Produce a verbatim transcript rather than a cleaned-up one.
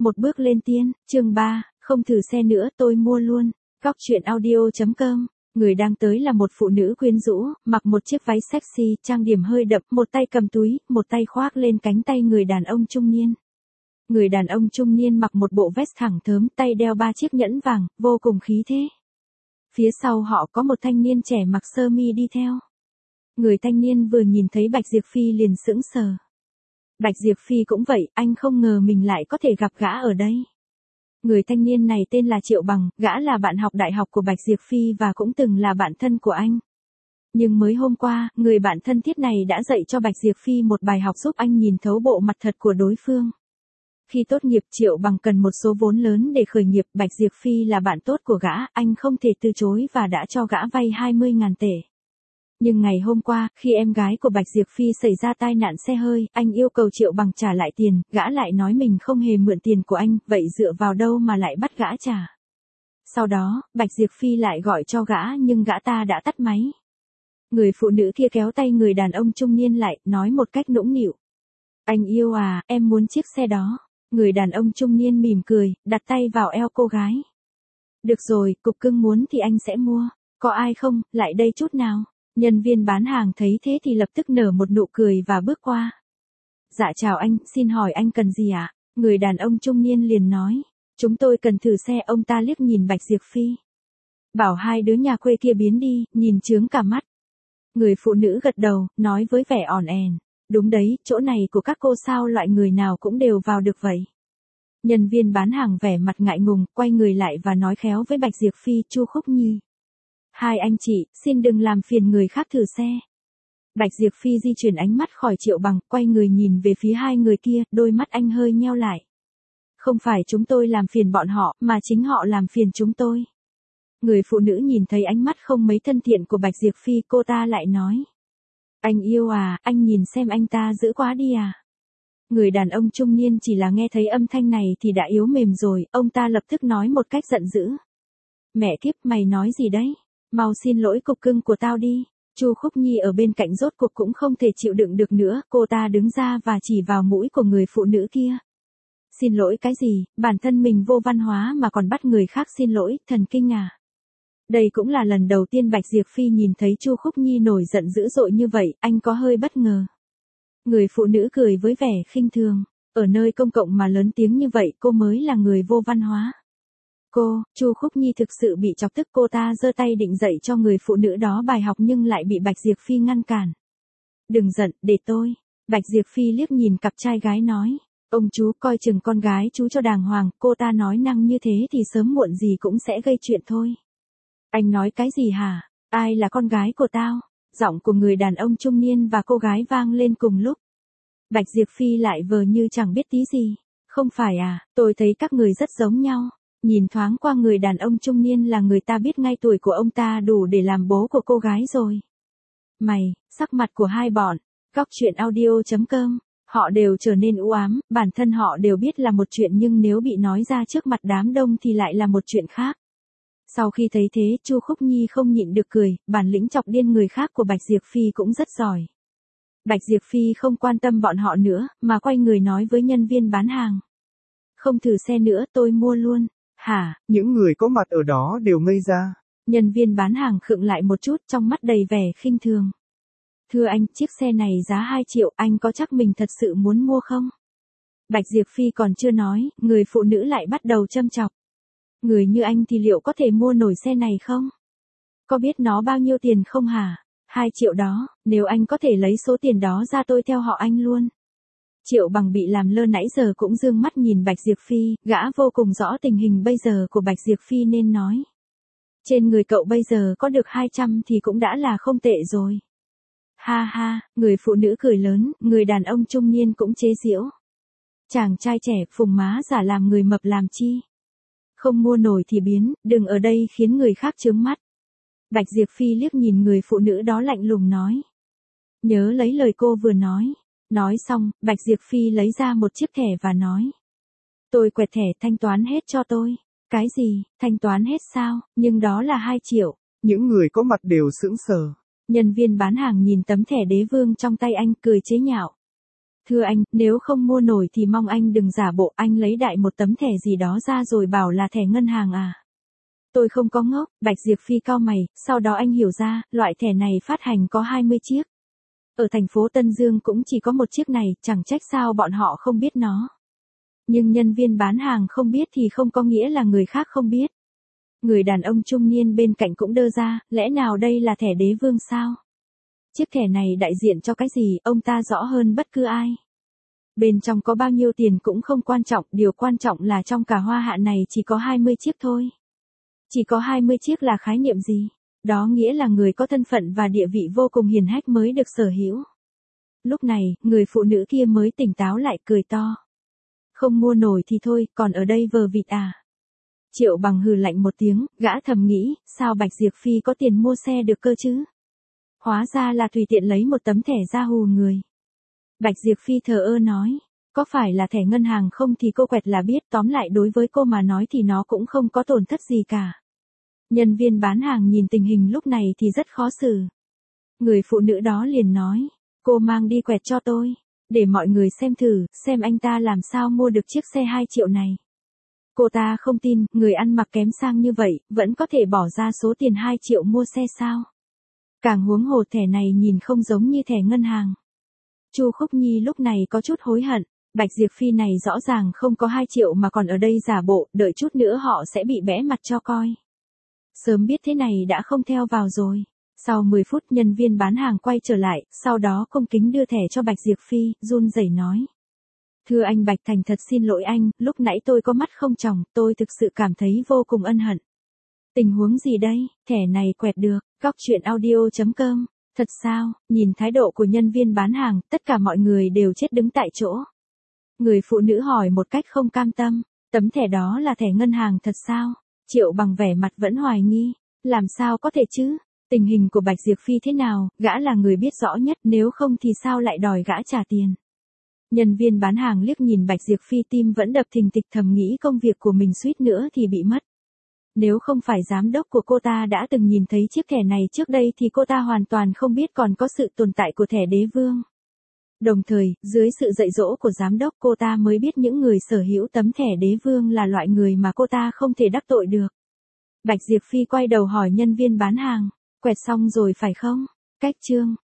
một bước lên tiên, chương ba, không thử xe nữa tôi mua luôn. Góc truyện audio.com. Người đang tới là một phụ nữ quyến rũ, mặc một chiếc váy sexy, trang điểm hơi đậm, một tay cầm túi, một tay khoác lên cánh tay người đàn ông trung niên. Người đàn ông trung niên mặc một bộ vest thẳng thớm, tay đeo ba chiếc nhẫn vàng, vô cùng khí thế. Phía sau họ có một thanh niên trẻ mặc sơ mi đi theo. Người thanh niên vừa nhìn thấy Bạch Diệp Phi liền sững sờ. Bạch Diệp Phi cũng vậy, anh không ngờ mình lại có thể gặp gã ở đây. Người thanh niên này tên là Triệu Bằng, gã là bạn học đại học của Bạch Diệp Phi và cũng từng là bạn thân của anh. Nhưng mới hôm qua, người bạn thân thiết này đã dạy cho Bạch Diệp Phi một bài học giúp anh nhìn thấu bộ mặt thật của đối phương. Khi tốt nghiệp, Triệu Bằng cần một số vốn lớn để khởi nghiệp, Bạch Diệp Phi là bạn tốt của gã, anh không thể từ chối và đã cho gã vay hai mươi nghìn tệ. Nhưng ngày hôm qua, khi em gái của Bạch Diệp Phi xảy ra tai nạn xe hơi, anh yêu cầu Triệu Bằng trả lại tiền, gã lại nói mình không hề mượn tiền của anh, vậy dựa vào đâu mà lại bắt gã trả. Sau đó, Bạch Diệp Phi lại gọi cho gã nhưng gã ta đã tắt máy. Người phụ nữ kia kéo tay người đàn ông trung niên lại, nói một cách nũng nịu. Anh yêu à, em muốn chiếc xe đó. Người đàn ông trung niên mỉm cười, đặt tay vào eo cô gái. Được rồi, cục cưng muốn thì anh sẽ mua. Có ai không, lại đây chút nào. Nhân viên bán hàng thấy thế thì lập tức nở một nụ cười và bước qua. Dạ chào anh, xin hỏi anh cần gì ạ? À? Người đàn ông trung niên liền nói. Chúng tôi cần thử xe. Ông ta liếc nhìn Bạch Diệp Phi. Bảo hai đứa nhà quê kia biến đi, nhìn chướng cả mắt. Người phụ nữ gật đầu, nói với vẻ ỏn ẻn. Đúng đấy, chỗ này của các cô sao loại người nào cũng đều vào được vậy. Nhân viên bán hàng vẻ mặt ngại ngùng, quay người lại và nói khéo với Bạch Diệp Phi, Chu Khúc Nhi. Hai anh chị, xin đừng làm phiền người khác thử xe. Bạch Diệp Phi di chuyển ánh mắt khỏi Triệu Bằng, quay người nhìn về phía hai người kia, đôi mắt anh hơi nheo lại. Không phải chúng tôi làm phiền bọn họ, mà chính họ làm phiền chúng tôi. Người phụ nữ nhìn thấy ánh mắt không mấy thân thiện của Bạch Diệp Phi, cô ta lại nói. Anh yêu à, anh nhìn xem anh ta dữ quá đi à. Người đàn ông trung niên chỉ là nghe thấy âm thanh này thì đã yếu mềm rồi, ông ta lập tức nói một cách giận dữ. Mẹ kiếp, mày nói gì đấy? Mau xin lỗi cục cưng của tao đi. Chu Khúc Nhi ở bên cạnh rốt cuộc cũng không thể chịu đựng được nữa, cô ta đứng ra và chỉ vào mũi của người phụ nữ kia. Xin lỗi cái gì, bản thân mình vô văn hóa mà còn bắt người khác xin lỗi, thần kinh à. Đây cũng là lần đầu tiên Bạch Diệp Phi nhìn thấy Chu Khúc Nhi nổi giận dữ dội như vậy, anh có hơi bất ngờ. Người phụ nữ cười với vẻ khinh thường, ở nơi công cộng mà lớn tiếng như vậy cô mới là người vô văn hóa. Cô, Chu Khúc Nhi thực sự bị chọc tức, cô ta giơ tay định dạy cho người phụ nữ đó bài học nhưng lại bị Bạch Diệp Phi ngăn cản. Đừng giận, để tôi. Bạch Diệp Phi liếc nhìn cặp trai gái nói. Ông chú coi chừng con gái chú cho đàng hoàng, cô ta nói năng như thế thì sớm muộn gì cũng sẽ gây chuyện thôi. Anh nói cái gì hả? Ai là con gái của tao? Giọng của người đàn ông trung niên và cô gái vang lên cùng lúc. Bạch Diệp Phi lại vờ như chẳng biết tí gì. Không phải à, tôi thấy các người rất giống nhau. Nhìn thoáng qua người đàn ông trung niên là người ta biết ngay tuổi của ông ta đủ để làm bố của cô gái rồi. Mày, sắc mặt của hai bọn. Góc truyện audio.com. Họ đều trở nên u ám, bản thân họ đều biết là một chuyện nhưng nếu bị nói ra trước mặt đám đông thì lại là một chuyện khác. Sau khi thấy thế, Chu Khúc Nhi không nhịn được cười, bản lĩnh chọc điên người khác của Bạch Diệp Phi cũng rất giỏi. Bạch Diệp Phi không quan tâm bọn họ nữa, mà quay người nói với nhân viên bán hàng. Không thử xe nữa, tôi mua luôn. Hả? Những người có mặt ở đó đều ngây ra. Nhân viên bán hàng khựng lại một chút, trong mắt đầy vẻ khinh thường. Thưa anh, chiếc xe này giá hai triệu, anh có chắc mình thật sự muốn mua không? Bạch Diệp Phi còn chưa nói, người phụ nữ lại bắt đầu châm chọc. Người như anh thì liệu có thể mua nổi xe này không? Có biết nó bao nhiêu tiền không hả? Hai triệu đó, nếu anh có thể lấy số tiền đó ra tôi theo họ anh luôn. Triệu Bằng bị làm lơ nãy giờ cũng dương mắt nhìn Bạch Diệp Phi, gã vô cùng rõ tình hình bây giờ của Bạch Diệp Phi nên nói. Trên người cậu bây giờ có được hai trăm thì cũng đã là không tệ rồi. Ha ha, người phụ nữ cười lớn, người đàn ông trung niên cũng chế giễu. Chàng trai trẻ phùng má giả làm người mập làm chi. Không mua nổi thì biến, đừng ở đây khiến người khác chướng mắt. Bạch Diệp Phi liếc nhìn người phụ nữ đó lạnh lùng nói. Nhớ lấy lời cô vừa nói. Nói xong, Bạch Diệp Phi lấy ra một chiếc thẻ và nói. Tôi quẹt thẻ thanh toán hết cho tôi. Cái gì, thanh toán hết sao, nhưng đó là hai triệu. Những người có mặt đều sững sờ. Nhân viên bán hàng nhìn tấm thẻ đế vương trong tay anh cười chế nhạo. Thưa anh, nếu không mua nổi thì mong anh đừng giả bộ, anh lấy đại một tấm thẻ gì đó ra rồi bảo là thẻ ngân hàng à. Tôi không có ngốc, Bạch Diệp Phi cau mày, sau đó anh hiểu ra, loại thẻ này phát hành có hai mươi chiếc. Ở thành phố Tân Dương cũng chỉ có một chiếc này, chẳng trách sao bọn họ không biết nó. Nhưng nhân viên bán hàng không biết thì không có nghĩa là người khác không biết. Người đàn ông trung niên bên cạnh cũng đơ ra, lẽ nào đây là thẻ đế vương sao? Chiếc thẻ này đại diện cho cái gì, ông ta rõ hơn bất cứ ai. Bên trong có bao nhiêu tiền cũng không quan trọng, điều quan trọng là trong cả hoa hạ này chỉ có hai mươi chiếc thôi. Chỉ có hai mươi chiếc là khái niệm gì? Đó nghĩa là người có thân phận và địa vị vô cùng hiển hách mới được sở hữu. Lúc này, người phụ nữ kia mới tỉnh táo lại, cười to. Không mua nổi thì thôi, còn ở đây vờ vịt à? Triệu Bằng hừ lạnh một tiếng, gã thầm nghĩ, sao Bạch Diệp Phi có tiền mua xe được cơ chứ? Hóa ra là tùy tiện lấy một tấm thẻ ra hù người. Bạch Diệp Phi thờ ơ nói, có phải là thẻ ngân hàng không thì cô quẹt là biết, tóm lại đối với cô mà nói thì nó cũng không có tổn thất gì cả. Nhân viên bán hàng nhìn tình hình lúc này thì rất khó xử. Người phụ nữ đó liền nói, cô mang đi quẹt cho tôi, để mọi người xem thử, xem anh ta làm sao mua được chiếc xe hai triệu này. Cô ta không tin, người ăn mặc kém sang như vậy, vẫn có thể bỏ ra số tiền hai triệu mua xe sao? Càng huống hồ thẻ này nhìn không giống như thẻ ngân hàng. Chu Khúc Nhi lúc này có chút hối hận, Bạch Diệp Phi này rõ ràng không có hai triệu mà còn ở đây giả bộ, đợi chút nữa họ sẽ bị bẽ mặt cho coi. Sớm biết thế này đã không theo vào rồi. Sau mười phút nhân viên bán hàng quay trở lại, sau đó cung kính đưa thẻ cho Bạch Diệp Phi, run rẩy nói. Thưa anh Bạch, thành thật xin lỗi anh, lúc nãy tôi có mắt không tròng, tôi thực sự cảm thấy vô cùng ân hận. Tình huống gì đây, thẻ này quẹt được, góc truyện audio chấm com. Thật sao, nhìn thái độ của nhân viên bán hàng, tất cả mọi người đều chết đứng tại chỗ. Người phụ nữ hỏi một cách không cam tâm, tấm thẻ đó là thẻ ngân hàng thật sao? Triệu Bằng vẻ mặt vẫn hoài nghi, làm sao có thể chứ? Tình hình của Bạch Diệp Phi thế nào, gã là người biết rõ nhất, nếu không thì sao lại đòi gã trả tiền? Nhân viên bán hàng liếc nhìn Bạch Diệp Phi, tim vẫn đập thình thịch, thầm nghĩ công việc của mình suýt nữa thì bị mất. Nếu không phải giám đốc của cô ta đã từng nhìn thấy chiếc thẻ này trước đây thì cô ta hoàn toàn không biết còn có sự tồn tại của thẻ đế vương. Đồng thời, dưới sự dạy dỗ của giám đốc, cô ta mới biết những người sở hữu tấm thẻ đế vương là loại người mà cô ta không thể đắc tội được. Bạch Diệp Phi quay đầu hỏi nhân viên bán hàng, quẹt xong rồi phải không? Cách chương.